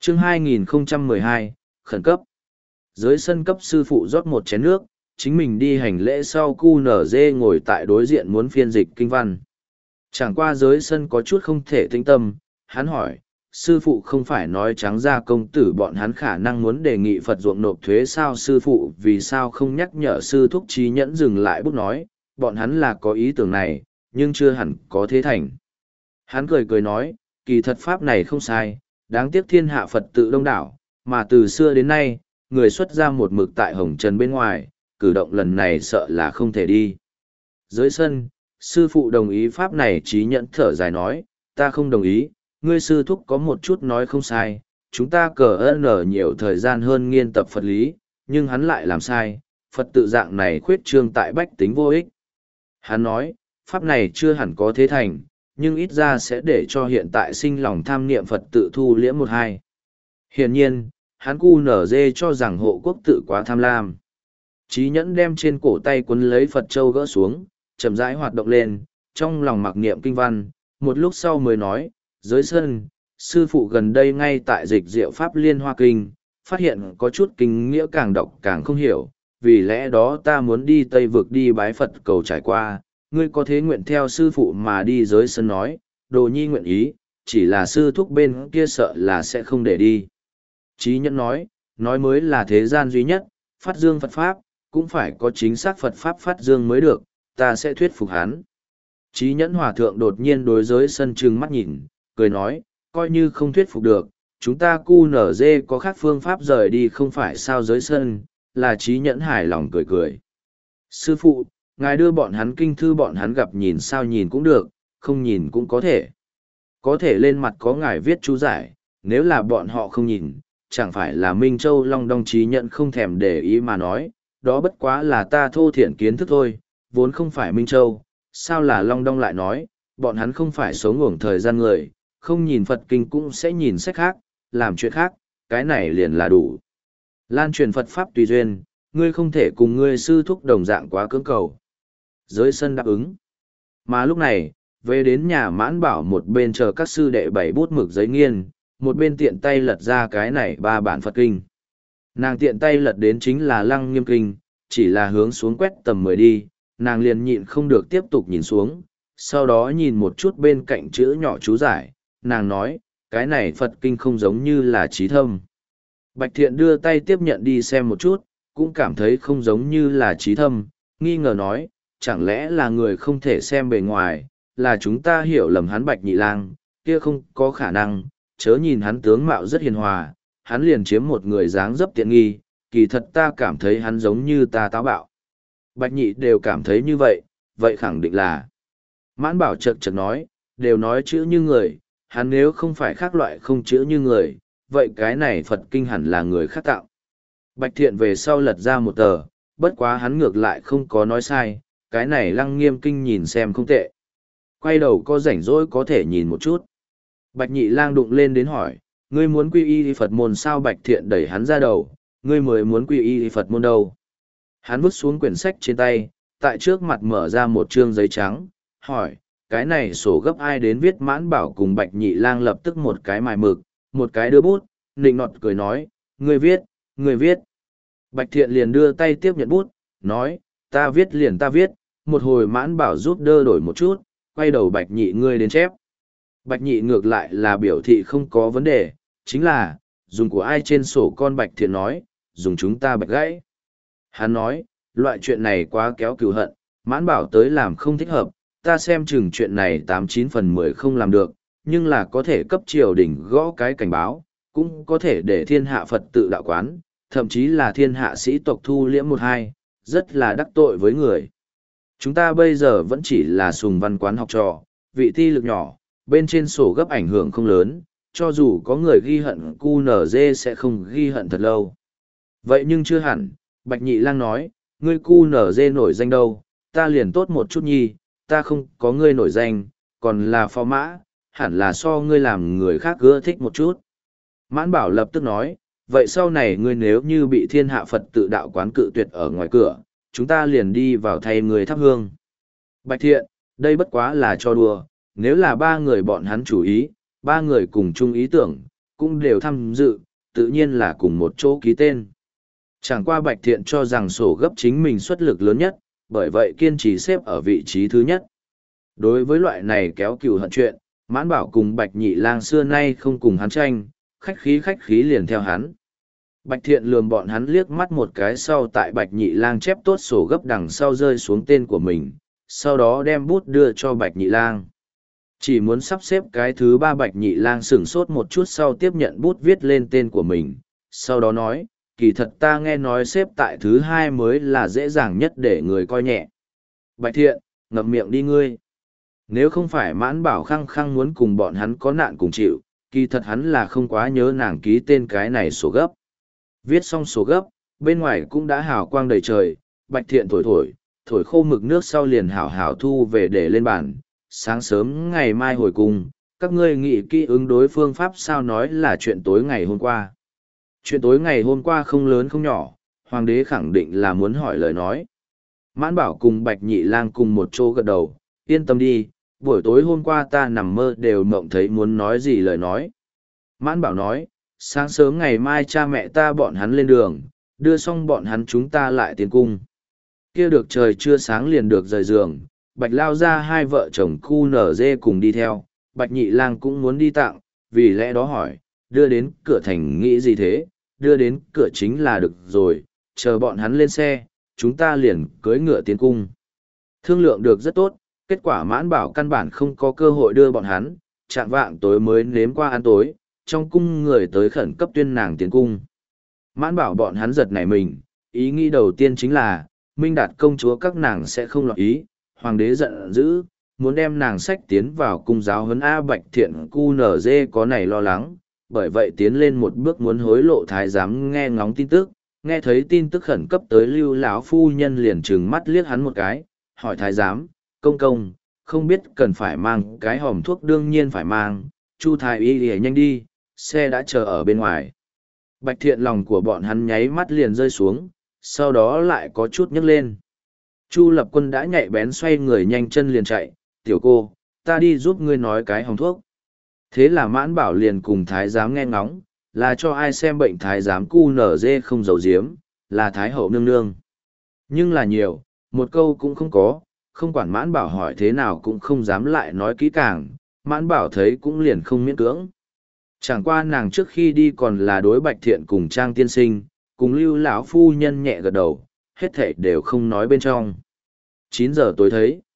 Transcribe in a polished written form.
Chương 2012, khẩn cấp. Dưới sân cấp sư phụ rót một chén nước, chính mình đi hành lễ sau QNZ ngồi tại đối diện muốn phiên dịch kinh văn. Chẳng qua dưới sân có chút không thể tĩnh tâm, hắn hỏi, sư phụ không phải nói trắng ra công tử bọn hắn khả năng muốn đề nghị Phật ruộng nộp thuế sao, sư phụ vì sao không nhắc nhở sư thúc trí nhẫn dừng lại bút nói, bọn hắn là có ý tưởng này, nhưng chưa hẳn có thế thành. Hắn cười cười nói, kỳ thật pháp này không sai, đáng tiếc thiên hạ Phật tự đông đảo, mà từ xưa đến nay, người xuất ra một mực tại hồng trần bên ngoài, cử động lần này sợ là không thể đi. Dưới sân, sư phụ đồng ý pháp này trí nhẫn thở dài nói, ta không đồng ý, ngươi sư thúc có một chút nói không sai, chúng ta cờ nhiều thời gian hơn nghiên tập Phật lý, nhưng hắn lại làm sai, Phật tự dạng này khuyết trương tại bách tính vô ích. Hắn nói, pháp này chưa hẳn có thế thành, nhưng ít ra sẽ để cho hiện tại sinh lòng tham niệm Phật tự thu liễm một hai. Hiển nhiên, hắn QNZ cho rằng hộ quốc tự quá tham lam. Trí nhẫn đem trên cổ tay quấn lấy Phật châu gỡ xuống, chậm rãi hoạt động lên, trong lòng mặc niệm kinh văn, một lúc sau mới nói, dưới sân, sư phụ gần đây ngay tại dịch diệu pháp liên hoa kinh, phát hiện có chút kinh nghĩa càng đọc càng không hiểu, vì lẽ đó ta muốn đi Tây Vực đi bái Phật cầu trải qua, ngươi có thế nguyện theo sư phụ mà đi dưới sân nói, đồ nhi nguyện ý, chỉ là sư thúc bên kia sợ là sẽ không để đi. Trí nhẫn nói mới là thế gian duy nhất, phát dương Phật Pháp, cũng phải có chính xác Phật Pháp phát dương mới được, ta sẽ thuyết phục hắn. Trí nhẫn hòa thượng đột nhiên đối với sân trừng mắt nhìn, cười nói, coi như không thuyết phục được, chúng ta QNZ có khác phương pháp rời đi không phải sao dưới sân, là trí nhẫn hài lòng cười cười. Sư phụ, ngài đưa bọn hắn kinh thư bọn hắn gặp nhìn sao nhìn cũng được, không nhìn cũng có thể. Có thể lên mặt có ngài viết chú giải, nếu là bọn họ không nhìn, chẳng phải là Minh Châu Long Đong trí nhẫn không thèm để ý mà nói, đó bất quá là ta thô thiển kiến thức thôi, vốn không phải Minh Châu, sao là Long Đong lại nói, bọn hắn không phải sống ngủng thời gian người, không nhìn Phật kinh cũng sẽ nhìn sách khác, làm chuyện khác, cái này liền là đủ. Lan truyền Phật Pháp tùy duyên, ngươi không thể cùng ngươi sư thúc đồng dạng quá cưỡng cầu. Giới sân đáp ứng. Mà lúc này, về đến nhà Mãn Bảo một bên chờ các sư đệ bảy bút mực giấy nghiên, một bên tiện tay lật ra cái này ba bản Phật kinh. Nàng tiện tay lật đến chính là Lăng Nghiêm kinh, chỉ là hướng xuống quét tầm 10 đi, nàng liền nhịn không được tiếp tục nhìn xuống, sau đó nhìn một chút bên cạnh chữ nhỏ chú giải, nàng nói, cái này Phật kinh không giống như là trí thâm. Bạch Thiện đưa tay tiếp nhận đi xem một chút, cũng cảm thấy không giống như là trí thâm, nghi ngờ nói, chẳng lẽ là người không thể xem bề ngoài, là chúng ta hiểu lầm hắn Bạch Nhị Lang, kia không có khả năng, chớ nhìn hắn tướng mạo rất hiền hòa, hắn liền chiếm một người dáng dấp tiện nghi, kỳ thật ta cảm thấy hắn giống như ta táo bạo. Bạch Nhị đều cảm thấy như vậy, vậy khẳng định là. Mãn Bảo chật chật nói, đều nói chữ như người, hắn nếu không phải khác loại không chữ như người, vậy cái này Phật kinh hẳn là người khác tạo. Bạch Thiện về sau lật ra một tờ, bất quá hắn ngược lại không có nói sai, cái này Lăng Nghiêm kinh nhìn xem không tệ. Quay đầu có rảnh rỗi có thể nhìn một chút. Bạch Nhị Lang đụng lên đến hỏi, ngươi muốn quy y Phật môn sao? Bạch Thiện đẩy hắn ra đầu, ngươi mới muốn quy y Phật môn đâu. Hắn vứt xuống quyển sách trên tay, tại trước mặt mở ra một trương giấy trắng, hỏi, cái này sổ gấp ai đến viết? Mãn Bảo cùng Bạch Nhị Lang lập tức một cái mài mực, một cái đưa bút, nịnh nọt cười nói, ngươi viết, ngươi viết. Bạch Thiện liền đưa tay tiếp nhận bút, nói, ta viết liền ta viết, một hồi Mãn Bảo giúp đỡ đổi một chút, quay đầu Bạch Nhị ngươi đến chép. Bạch Nhị ngược lại là biểu thị không có vấn đề, chính là, dùng của ai trên sổ con? Bạch Thiện nói, dùng chúng ta Bạch gãy. Hắn nói, loại chuyện này quá kéo cừu hận, Mãn Bảo tới làm không thích hợp, ta xem chừng chuyện này 89/10 không làm được, nhưng là có thể cấp triều đình gõ cái cảnh báo, cũng có thể để thiên hạ Phật tự đạo quán, thậm chí là thiên hạ sĩ tộc thu liễm một hai, rất là đắc tội với người. Chúng ta bây giờ vẫn chỉ là sùng văn quán học trò, vị thi lực nhỏ, bên trên sổ gấp ảnh hưởng không lớn, cho dù có người ghi hận QNZ sẽ không ghi hận thật lâu. Vậy nhưng chưa hẳn, Bạch Nhị Lang nói, ngươi QNZ nổi danh đâu, ta liền tốt một chút nhi, ta không có ngươi nổi danh, còn là phò mã, hẳn là so ngươi làm người khác ưa thích một chút. Mãn Bảo lập tức nói, vậy sau này ngươi nếu như bị thiên hạ Phật tự đạo quán cự tuyệt ở ngoài cửa, chúng ta liền đi vào thay người thắp hương. Bạch Thiện, đây bất quá là cho đùa, nếu là ba người bọn hắn chủ ý, ba người cùng chung ý tưởng, cũng đều tham dự, tự nhiên là cùng một chỗ ký tên. Chẳng qua Bạch Thiện cho rằng sổ gấp chính mình xuất lực lớn nhất, bởi vậy kiên trì xếp ở vị trí thứ nhất. Đối với loại này kéo cừu hận chuyện, Mãn Bảo cùng Bạch Nhị Lang xưa nay không cùng hắn tranh, khách khí liền theo hắn. Bạch Thiện lườm bọn hắn liếc mắt một cái sau tại Bạch Nhị Lang chép tốt sổ gấp đằng sau rơi xuống tên của mình, sau đó đem bút đưa cho Bạch Nhị Lang. Chỉ muốn sắp xếp cái thứ ba, Bạch Nhị Lang sửng sốt một chút sau tiếp nhận bút viết lên tên của mình, sau đó nói, kỳ thật ta nghe nói xếp tại thứ hai mới là dễ dàng nhất để người coi nhẹ. Bạch Thiện, ngậm miệng đi ngươi. Nếu không phải Mãn Bảo khăng khăng muốn cùng bọn hắn có nạn cùng chịu, kỳ thật hắn là không quá nhớ nàng ký tên cái này sổ gấp. Viết xong sổ gấp, bên ngoài cũng đã hào quang đầy trời, Bạch Thiện thổi khô mực nước sau liền hảo thu về để lên bàn. Sáng sớm ngày mai hồi cùng, các ngươi nghĩ kỹ ứng đối phương pháp sao, nói là chuyện tối ngày hôm qua. Chuyện tối ngày hôm qua không lớn không nhỏ, hoàng đế khẳng định là muốn hỏi lời nói. Mãn Bảo cùng Bạch Nhị Lang cùng một chỗ gật đầu, yên tâm đi, buổi tối hôm qua ta nằm mơ đều mộng thấy muốn nói gì lời nói. Mãn Bảo nói, sáng sớm ngày mai cha mẹ ta bọn hắn lên đường, đưa xong bọn hắn chúng ta lại tiến cung. Kia được trời chưa sáng liền được rời giường, Bạch Lao ra hai vợ chồng cu nở dê cùng đi theo, Bạch Nhị Lang cũng muốn đi tặng, vì lẽ đó hỏi, đưa đến cửa thành nghĩ gì thế, đưa đến cửa chính là được rồi, chờ bọn hắn lên xe, chúng ta liền cưỡi ngựa tiến cung. Thương lượng được rất tốt, kết quả Mãn Bảo căn bản không có cơ hội đưa bọn hắn, chạng vạng tối mới nếm qua ăn tối, trong cung người tới khẩn cấp tuyên nàng tiến cung. Mãn Bảo bọn hắn giật nảy mình, ý nghĩ đầu tiên chính là, Minh Đạt công chúa các nàng sẽ không lọt ý, hoàng đế giận dữ, muốn đem nàng sách tiến vào cung giáo huấn. A Bạch Thiện cu nở dê có này lo lắng, bởi vậy tiến lên một bước muốn hối lộ thái giám nghe ngóng tin tức, nghe thấy tin tức khẩn cấp tới Lưu lão phu nhân liền trừng mắt liếc hắn một cái, hỏi thái giám, công công, không biết cần phải mang cái hòm thuốc, đương nhiên phải mang, Chu thái y lìa nhanh đi, xe đã chờ ở bên ngoài. Bạch Thiện lòng của bọn hắn nháy mắt liền rơi xuống, sau đó lại có chút nhấc lên. Chu Lập Quân đã nhạy bén xoay người nhanh chân liền chạy, tiểu cô, ta đi giúp ngươi nói cái hòm thuốc. Thế là Mãn Bảo liền cùng thái giám nghe ngóng, là cho ai xem bệnh, thái giám cu nở dê không giấu giếm, là thái hậu nương nương. Nhưng là nhiều, một câu cũng không có, không quản Mãn Bảo hỏi thế nào cũng không dám lại nói kỹ càng, Mãn Bảo thấy cũng liền không miễn cưỡng. Chẳng qua nàng trước khi đi còn là đối Bạch Thiện cùng Trang tiên sinh, cùng Lưu lão phu nhân nhẹ gật đầu, hết thảy đều không nói bên trong. 9 giờ tối thấy,